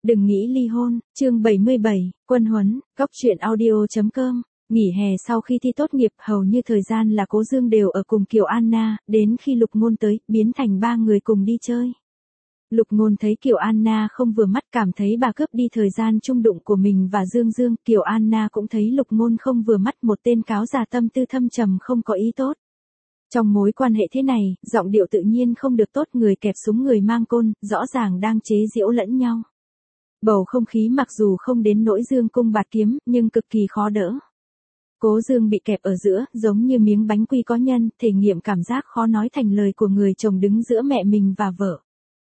Đừng nghĩ ly hôn, chương 77, quân huấn, góc truyện audio.com. Nghỉ hè sau khi thi tốt nghiệp, hầu như thời gian là Cố Dương đều ở cùng Kiều Anna, đến khi Lục Ngôn tới, biến thành ba người cùng đi chơi. Lục Ngôn thấy Kiều Anna không vừa mắt, cảm thấy bà cướp đi thời gian chung đụng của mình và Dương Dương. Kiều Anna cũng thấy Lục Ngôn không vừa mắt, một tên cáo già tâm tư thâm trầm không có ý tốt. Trong mối quan hệ thế này, giọng điệu tự nhiên không được tốt, người kẹp súng người mang côn, rõ ràng đang chế giễu lẫn nhau. Bầu không khí mặc dù không đến nỗi dương cung bạt kiếm, nhưng cực kỳ khó đỡ. Cố Dương bị kẹp ở giữa, giống như miếng bánh quy có nhân, thể nghiệm cảm giác khó nói thành lời của người chồng đứng giữa mẹ mình và vợ.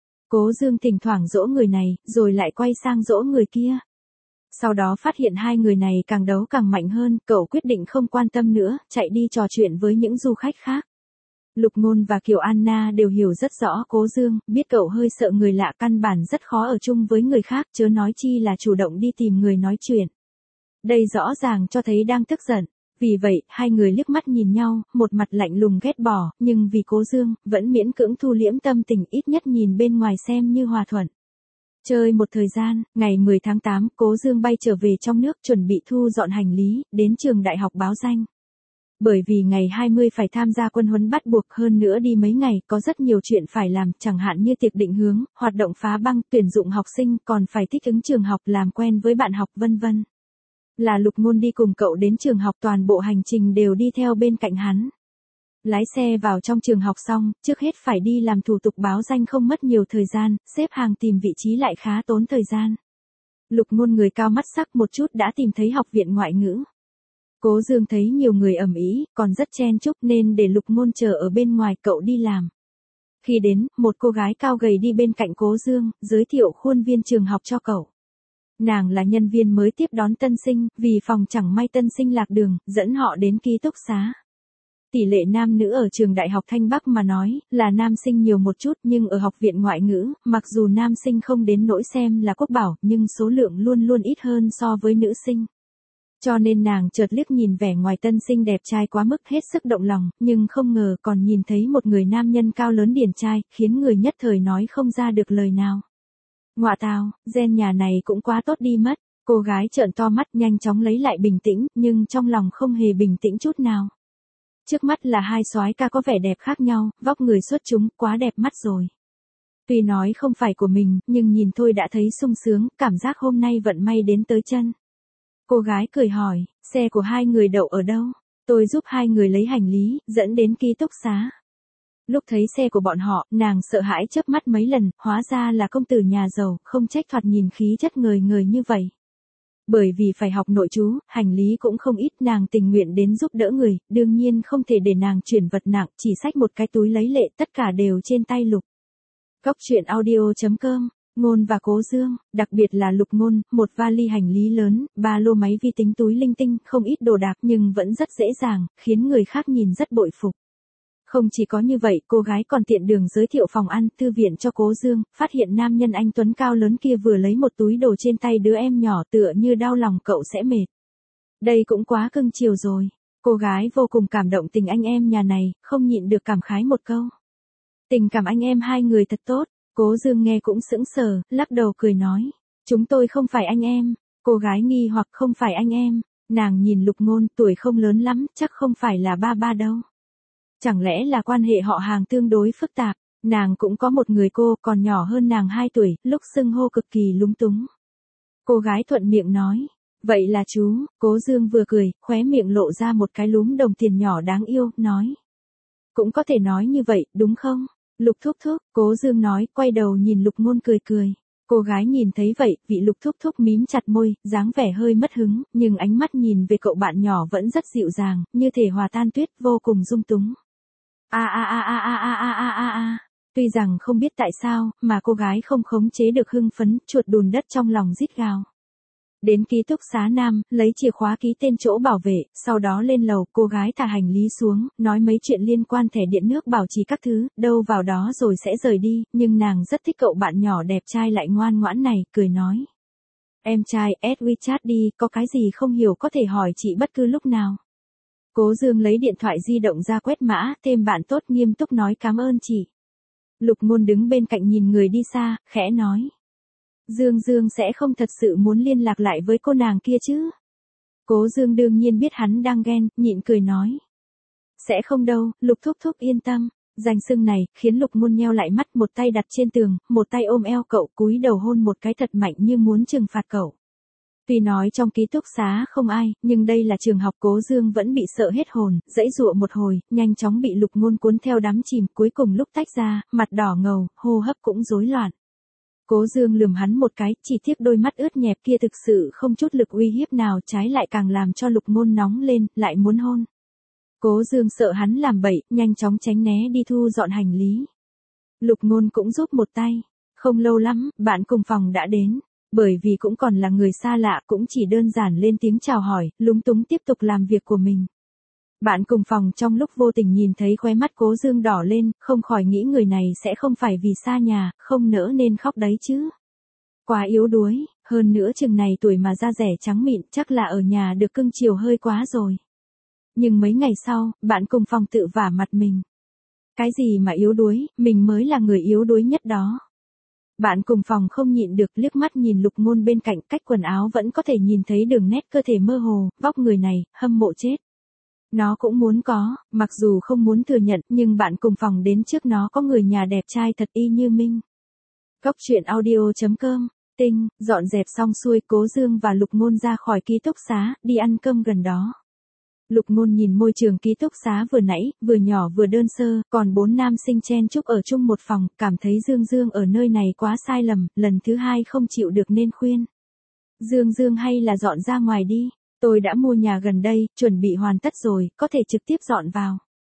Cố Dương thỉnh thoảng dỗ người này, rồi lại quay sang dỗ người kia. Sau đó phát hiện hai người này càng đấu càng mạnh hơn, cậu quyết định không quan tâm nữa, chạy đi trò chuyện với những du khách khác. Lục Ngôn và Kiều Anna đều hiểu rất rõ Cố Dương, biết cậu hơi sợ người lạ, căn bản rất khó ở chung với người khác, chớ nói chi là chủ động đi tìm người nói chuyện. Đây rõ ràng cho thấy đang tức giận. Vì vậy, hai người liếc mắt nhìn nhau, một mặt lạnh lùng ghét bỏ, nhưng vì Cố Dương, vẫn miễn cưỡng thu liễm tâm tình, ít nhất nhìn bên ngoài xem như hòa thuận. Chơi một thời gian, ngày 10 tháng 8, Cố Dương bay trở về trong nước, chuẩn bị thu dọn hành lý, đến trường đại học báo danh. Bởi vì ngày 20 phải tham gia quân huấn bắt buộc, hơn nữa đi mấy ngày, có rất nhiều chuyện phải làm, chẳng hạn như tiệc định hướng, hoạt động phá băng, tuyển dụng học sinh, còn phải thích ứng trường học, làm quen với bạn học vân vân. Là Lục Ngôn đi cùng cậu đến trường học, toàn bộ hành trình đều đi theo bên cạnh hắn. Lái xe vào trong trường học xong, trước hết phải đi làm thủ tục báo danh, không mất nhiều thời gian, xếp hàng tìm vị trí lại khá tốn thời gian. Lục Ngôn người cao mắt sắc một chút đã tìm thấy học viện ngoại ngữ. Cố Dương thấy nhiều người ầm ĩ, còn rất chen chúc nên để Lục Ngôn chờ ở bên ngoài, cậu đi làm. Khi đến, một cô gái cao gầy đi bên cạnh Cố Dương, giới thiệu khuôn viên trường học cho cậu. Nàng là nhân viên mới tiếp đón tân sinh, vì phòng chẳng may tân sinh lạc đường, dẫn họ đến ký túc xá. Tỷ lệ nam nữ ở trường đại học Thanh Bắc mà nói, là nam sinh nhiều một chút, nhưng ở học viện ngoại ngữ, mặc dù nam sinh không đến nỗi xem là quốc bảo, nhưng số lượng luôn luôn ít hơn so với nữ sinh. Cho nên nàng chợt liếc nhìn vẻ ngoài tân sinh đẹp trai quá mức, hết sức động lòng, nhưng không ngờ còn nhìn thấy một người nam nhân cao lớn điển trai, khiến người nhất thời nói không ra được lời nào. Ngoạ tào, gen nhà này cũng quá tốt đi mất. Cô gái trợn to mắt, nhanh chóng lấy lại bình tĩnh, nhưng trong lòng không hề bình tĩnh chút nào. Trước mắt là hai soái ca có vẻ đẹp khác nhau, vóc người xuất chúng, quá đẹp mắt rồi. Tuy nói không phải của mình, nhưng nhìn thôi đã thấy sung sướng, cảm giác hôm nay vận may đến tới chân. Cô gái cười hỏi, xe của hai người đậu ở đâu? Tôi giúp hai người lấy hành lý, dẫn đến ký túc xá. Lúc thấy xe của bọn họ, nàng sợ hãi chớp mắt mấy lần, hóa ra là công tử nhà giàu, không trách thoạt nhìn khí chất ngời ngời như vậy. Bởi vì phải học nội trú, hành lý cũng không ít, nàng tình nguyện đến giúp đỡ người, đương nhiên không thể để nàng chuyển vật nặng, chỉ xách một cái túi lấy lệ, tất cả đều trên tay Lục. Góc truyện audio.com. Ngôn và Cố Dương, đặc biệt là Lục Ngôn, một vali hành lý lớn, ba lô máy vi tính, túi linh tinh, không ít đồ đạc nhưng vẫn rất dễ dàng, khiến người khác nhìn rất bội phục. Không chỉ có như vậy, cô gái còn tiện đường giới thiệu phòng ăn, thư viện cho Cố Dương, phát hiện nam nhân anh tuấn cao lớn kia vừa lấy một túi đồ trên tay đứa em nhỏ, tựa như đau lòng cậu sẽ mệt. Đây cũng quá cưng chiều rồi. Cô gái vô cùng cảm động tình anh em nhà này, không nhịn được cảm khái một câu. Tình cảm anh em hai người thật tốt. Cố Dương nghe cũng sững sờ, lắc đầu cười nói. Chúng tôi không phải anh em. Cô gái nghi hoặc, không phải anh em. Nàng nhìn Lục Ngôn, tuổi không lớn lắm, chắc không phải là ba đâu. Chẳng lẽ là quan hệ họ hàng tương đối phức tạp. Nàng cũng có một người cô, còn nhỏ hơn nàng 2 tuổi, lúc xưng hô cực kỳ lúng túng. Cô gái thuận miệng nói. Vậy là chú. Cố Dương vừa cười, khóe miệng lộ ra một cái lúm đồng tiền nhỏ đáng yêu, nói. Cũng có thể nói như vậy, đúng không? Lục thúc thúc, Cố Dương nói, quay đầu nhìn Lục Ngôn cười cười. Cô gái nhìn thấy vậy, vị Lục thúc thúc mím chặt môi, dáng vẻ hơi mất hứng, nhưng ánh mắt nhìn về cậu bạn nhỏ vẫn rất dịu dàng, như thể hòa tan tuyết, vô cùng dung túng. Tuy rằng không biết tại sao, mà cô gái không khống chế được hưng phấn, chuột đùn đất trong lòng rít gào. Đến ký túc xá nam, lấy chìa khóa ký tên chỗ bảo vệ, sau đó lên lầu, cô gái thả hành lý xuống, nói mấy chuyện liên quan thẻ điện nước bảo trì các thứ, đâu vào đó rồi sẽ rời đi, nhưng nàng rất thích cậu bạn nhỏ đẹp trai lại ngoan ngoãn này, cười nói. Em trai, add WeChat đi, có cái gì không hiểu có thể hỏi chị bất cứ lúc nào. Cố Dương lấy điện thoại di động ra quét mã, thêm bạn tốt, nghiêm túc nói cảm ơn chị. Lục Ngôn đứng bên cạnh nhìn người đi xa, khẽ nói. Dương Dương sẽ không thật sự muốn liên lạc lại với cô nàng kia chứ? Cố Dương đương nhiên biết hắn đang ghen, nhịn cười nói. Sẽ không đâu, Lục thúc thúc yên tâm. Danh xưng này, khiến Lục Ngôn nheo lại mắt, một tay đặt trên tường, một tay ôm eo cậu, cúi đầu hôn một cái thật mạnh như muốn trừng phạt cậu. Tuy nói trong ký túc xá không ai, nhưng đây là trường học. Cố Dương vẫn bị sợ hết hồn, giãy giụa một hồi, nhanh chóng bị Lục Ngôn cuốn theo đắm chìm, cuối cùng lúc tách ra, mặt đỏ ngầu, hô hấp cũng rối loạn. Cố Dương lườm hắn một cái, chỉ tiếc đôi mắt ướt nhẹp kia thực sự không chút lực uy hiếp nào, trái lại càng làm cho Lục Ngôn nóng lên, lại muốn hôn. Cố Dương sợ hắn làm bậy, nhanh chóng tránh né đi thu dọn hành lý. Lục Ngôn cũng giúp một tay. Không lâu lắm, bạn cùng phòng đã đến. Bởi vì cũng còn là người xa lạ, cũng chỉ đơn giản lên tiếng chào hỏi, lúng túng tiếp tục làm việc của mình. Bạn cùng phòng trong lúc vô tình nhìn thấy khóe mắt Cố Dương đỏ lên, không khỏi nghĩ người này sẽ không phải vì xa nhà, không nỡ nên khóc đấy chứ. Quá yếu đuối, hơn nữa chừng này tuổi mà da rẻ trắng mịn, chắc là ở nhà được cưng chiều hơi quá rồi. Nhưng mấy ngày sau, bạn cùng phòng tự vả mặt mình. Cái gì mà yếu đuối, mình mới là người yếu đuối nhất đó. Bạn cùng phòng không nhịn được liếc mắt nhìn Lục Ngôn bên cạnh, cách quần áo vẫn có thể nhìn thấy đường nét cơ thể mơ hồ, vóc người này, hâm mộ chết. Nó cũng muốn có, mặc dù không muốn thừa nhận, nhưng bạn cùng phòng đến trước nó có người nhà đẹp trai thật y như Minh. Cốc truyện audio.com, tinh, dọn dẹp xong xuôi, Cố Dương và Lục Ngôn ra khỏi ký túc xá, đi ăn cơm gần đó. Lục Ngôn nhìn môi trường ký túc xá vừa nãy, vừa nhỏ vừa đơn sơ, còn 4 nam sinh chen chúc ở chung một phòng, cảm thấy Dương Dương ở nơi này quá sai lầm, lần thứ 2 không chịu được nên khuyên. Dương Dương hay là dọn ra ngoài đi, tôi đã mua nhà gần đây, chuẩn bị hoàn tất rồi, có thể trực tiếp dọn vào.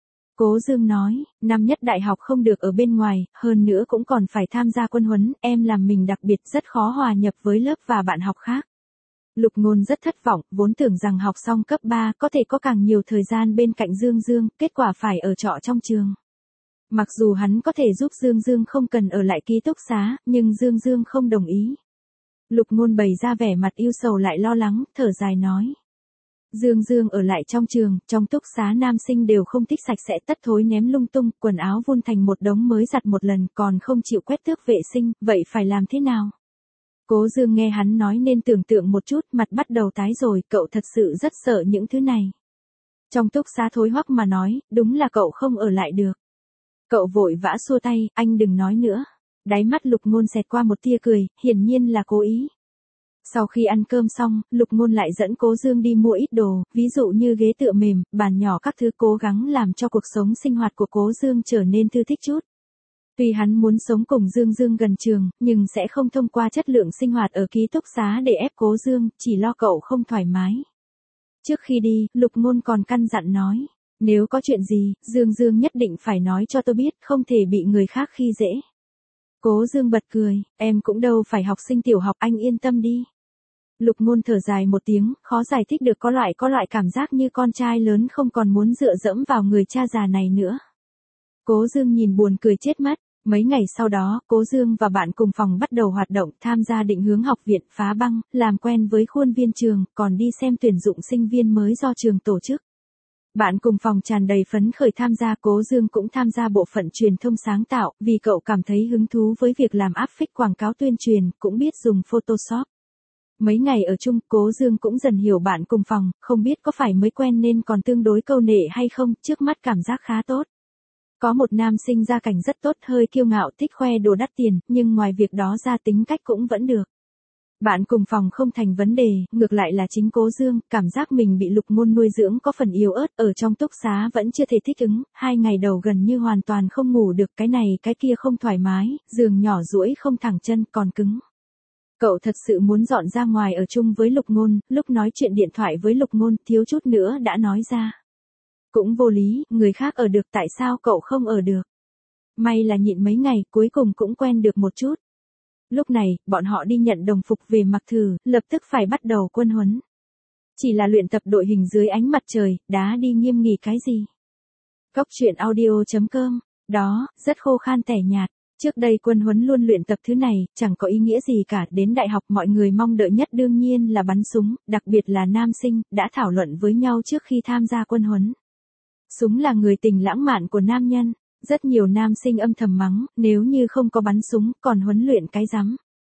Cố Dương nói, năm nhất đại học không được ở bên ngoài, hơn nữa cũng còn phải tham gia quân huấn, em làm mình đặc biệt rất khó hòa nhập với lớp và bạn học khác. Lục Ngôn rất thất vọng, vốn tưởng rằng học xong cấp 3 có thể có càng nhiều thời gian bên cạnh Dương Dương, kết quả phải ở trọ trong trường. Mặc dù hắn có thể giúp Dương Dương không cần ở lại ký túc xá, nhưng Dương Dương không đồng ý. Lục Ngôn bày ra vẻ mặt ưu sầu lại lo lắng, thở dài nói. Dương Dương ở lại trong trường, trong túc xá nam sinh đều không thích sạch sẽ, tất thối ném lung tung, quần áo vun thành một đống mới giặt một lần, còn không chịu quét tước vệ sinh, vậy phải làm thế nào? Cố Dương nghe hắn nói nên tưởng tượng một chút, mặt bắt đầu tái rồi, cậu thật sự rất sợ những thứ này. Trong túc xá thối hoắc mà nói, đúng là cậu không ở lại được. Cậu vội vã xua tay, anh đừng nói nữa. Đáy mắt Lục Ngôn xẹt qua một tia cười, hiển nhiên là cố ý. Sau khi ăn cơm xong, Lục Ngôn lại dẫn Cố Dương đi mua ít đồ, ví dụ như ghế tựa mềm, bàn nhỏ các thứ, cố gắng làm cho cuộc sống sinh hoạt của Cố Dương trở nên thư thích chút. Tuy hắn muốn sống cùng Dương Dương gần trường, nhưng sẽ không thông qua chất lượng sinh hoạt ở ký túc xá để ép Cố Dương, chỉ lo cậu không thoải mái. Trước khi đi, Lục Ngôn còn căn dặn nói, nếu có chuyện gì, Dương Dương nhất định phải nói cho tôi biết, không thể bị người khác khi dễ. Cố Dương bật cười, em cũng đâu phải học sinh tiểu học, anh yên tâm đi. Lục Ngôn thở dài một tiếng, khó giải thích được, có loại cảm giác như con trai lớn không còn muốn dựa dẫm vào người cha già này nữa. Cố Dương nhìn buồn cười chết mất. Mấy ngày sau đó, Cố Dương và bạn cùng phòng bắt đầu hoạt động, tham gia định hướng học viện, phá băng, làm quen với khuôn viên trường, còn đi xem tuyển dụng sinh viên mới do trường tổ chức. Bạn cùng phòng tràn đầy phấn khởi tham gia. Cố Dương cũng tham gia bộ phận truyền thông sáng tạo, vì cậu cảm thấy hứng thú với việc làm áp phích quảng cáo tuyên truyền, cũng biết dùng Photoshop. Mấy ngày ở chung, Cố Dương cũng dần hiểu bạn cùng phòng, không biết có phải mới quen nên còn tương đối câu nệ hay không, trước mắt cảm giác khá tốt. Có một nam sinh gia cảnh rất tốt, hơi kiêu ngạo, thích khoe đồ đắt tiền, nhưng ngoài việc đó ra tính cách cũng vẫn được. Bạn cùng phòng không thành vấn đề, ngược lại là chính Cố Dương, cảm giác mình bị Lục Ngôn nuôi dưỡng có phần yếu ớt, ở trong túc xá vẫn chưa thể thích ứng, 2 ngày đầu gần như hoàn toàn không ngủ được, cái này cái kia không thoải mái, giường nhỏ duỗi không thẳng chân, còn cứng. Cậu thật sự muốn dọn ra ngoài ở chung với Lục Ngôn, lúc nói chuyện điện thoại với Lục Ngôn, thiếu chút nữa đã nói ra. Cũng vô lý, người khác ở được tại sao cậu không ở được. May là nhịn mấy ngày, cuối cùng cũng quen được một chút. Lúc này, bọn họ đi nhận đồng phục về mặc thử, lập tức phải bắt đầu quân huấn. Chỉ là luyện tập đội hình dưới ánh mặt trời, đá đi nghiêm nghỉ cái gì. Cốc truyện audio.com, đó, rất khô khan tẻ nhạt. Trước đây quân huấn luôn luyện tập thứ này, chẳng có ý nghĩa gì cả, đến đại học mọi người mong đợi nhất đương nhiên là bắn súng, đặc biệt là nam sinh, đã thảo luận với nhau trước khi tham gia quân huấn. Súng là người tình lãng mạn của nam nhân, rất nhiều nam sinh âm thầm mắng, nếu như không có bắn súng, còn huấn luyện cái rắm.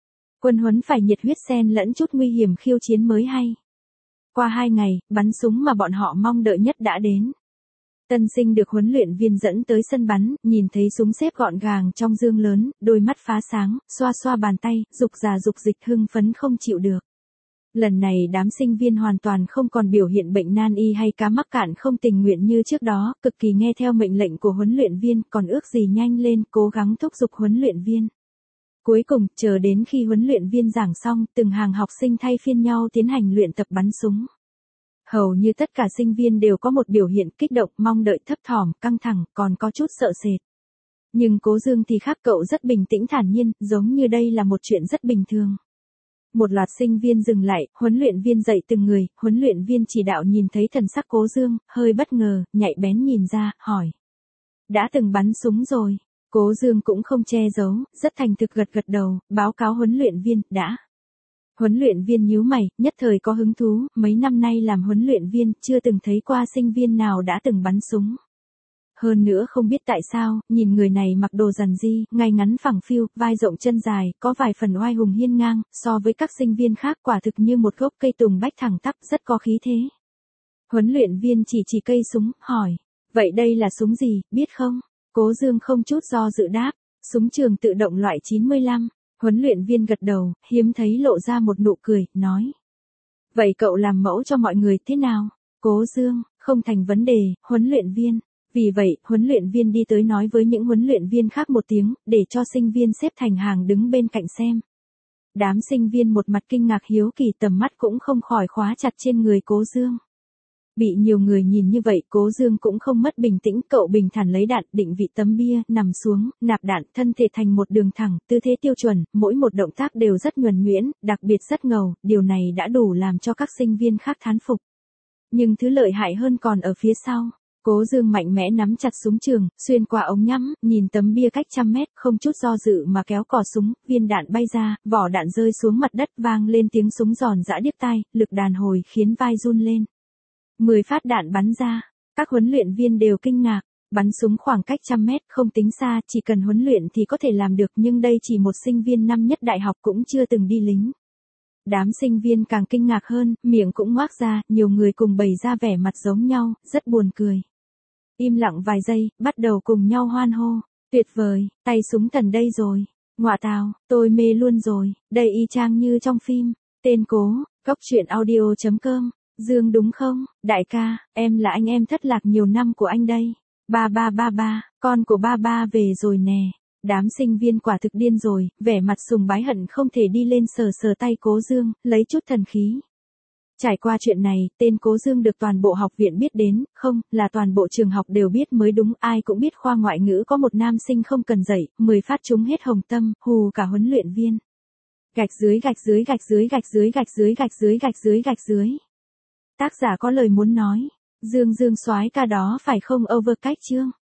Quân huấn phải nhiệt huyết xen lẫn chút nguy hiểm khiêu chiến mới hay. Qua 2 ngày, bắn súng mà bọn họ mong đợi nhất đã đến. Tân sinh được huấn luyện viên dẫn tới sân bắn, nhìn thấy súng xếp gọn gàng trong dương lớn, đôi mắt phá sáng, xoa xoa bàn tay, dục giả dục dịch hưng phấn không chịu được. Lần này đám sinh viên hoàn toàn không còn biểu hiện bệnh nan y hay cá mắc cạn không tình nguyện như trước đó, cực kỳ nghe theo mệnh lệnh của huấn luyện viên, còn ước gì nhanh lên, cố gắng thúc giục huấn luyện viên. Cuối cùng, chờ đến khi huấn luyện viên giảng xong, từng hàng học sinh thay phiên nhau tiến hành luyện tập bắn súng. Hầu như tất cả sinh viên đều có một biểu hiện kích động, mong đợi, thấp thỏm, căng thẳng, còn có chút sợ sệt. Nhưng Cố Dương thì khác, cậu rất bình tĩnh thản nhiên, giống như đây là một chuyện rất bình thường. Một loạt sinh viên dừng lại, huấn luyện viên dạy từng người, huấn luyện viên chỉ đạo nhìn thấy thần sắc Cố Dương, hơi bất ngờ, nhạy bén nhìn ra, hỏi. Đã từng bắn súng rồi. Cố Dương cũng không che giấu, rất thành thực gật gật đầu, báo cáo huấn luyện viên, đã. Huấn luyện viên nhíu mày, nhất thời có hứng thú, mấy năm nay làm huấn luyện viên, chưa từng thấy qua sinh viên nào đã từng bắn súng. Hơn nữa không biết tại sao, nhìn người này mặc đồ rằn ri, ngay ngắn phẳng phiu, vai rộng chân dài, có vài phần oai hùng hiên ngang, so với các sinh viên khác quả thực như một gốc cây tùng bách thẳng tắp, rất có khí thế. Huấn luyện viên chỉ cây súng, hỏi, vậy đây là súng gì, biết không? Cố Dương không chút do dự đáp, súng trường tự động loại 95. Huấn luyện viên gật đầu, hiếm thấy lộ ra một nụ cười, nói. Vậy cậu làm mẫu cho mọi người thế nào? Cố Dương, không thành vấn đề, huấn luyện viên. Vì vậy, huấn luyện viên đi tới nói với những huấn luyện viên khác một tiếng, để cho sinh viên xếp thành hàng đứng bên cạnh xem. Đám sinh viên một mặt kinh ngạc hiếu kỳ, tầm mắt cũng không khỏi khóa chặt trên người Cố Dương. Bị nhiều người nhìn như vậy, Cố Dương cũng không mất bình tĩnh, cậu bình thản lấy đạn, định vị tấm bia, nằm xuống, nạp đạn, thân thể thành một đường thẳng, tư thế tiêu chuẩn, mỗi một động tác đều rất nhuần nhuyễn, đặc biệt rất ngầu, điều này đã đủ làm cho các sinh viên khác thán phục. Nhưng thứ lợi hại hơn còn ở phía sau. Cố Dương mạnh mẽ nắm chặt súng trường, xuyên qua ống nhắm, nhìn tấm bia cách 100 mét, không chút do dự mà kéo cò súng, viên đạn bay ra, vỏ đạn rơi xuống mặt đất, vang lên tiếng súng giòn giã điếc tai, lực đàn hồi khiến vai run lên. 10 phát đạn bắn ra, các huấn luyện viên đều kinh ngạc, bắn súng khoảng cách 100 mét, không tính xa, chỉ cần huấn luyện thì có thể làm được, nhưng đây chỉ một sinh viên năm nhất đại học cũng chưa từng đi lính. Đám sinh viên càng kinh ngạc hơn, miệng cũng ngoác ra, nhiều người cùng bày ra vẻ mặt giống nhau, rất buồn cười. Im lặng vài giây, bắt đầu cùng nhau hoan hô. Tuyệt vời, tay súng thần đây rồi. Ngoạ tào, tôi mê luôn rồi, đây y chang như trong phim. Tên Cố, Cốc.audio.com. Dương đúng không? Đại ca, em là anh em thất lạc nhiều năm của anh đây. Ba, con của ba về rồi nè. Đám sinh viên quả thực điên rồi, vẻ mặt sùng bái hận không thể đi lên sờ sờ tay Cố Dương, lấy chút thần khí. Trải qua chuyện này, tên Cố Dương được toàn bộ học viện biết đến, không, là toàn bộ trường học đều biết mới đúng, ai cũng biết khoa ngoại ngữ có một nam sinh không cần dạy, 10 phát trúng hết hồng tâm, hù cả huấn luyện viên. Gạch dưới. Tác giả có lời muốn nói, Dương soái ca đó phải không overcatch chương.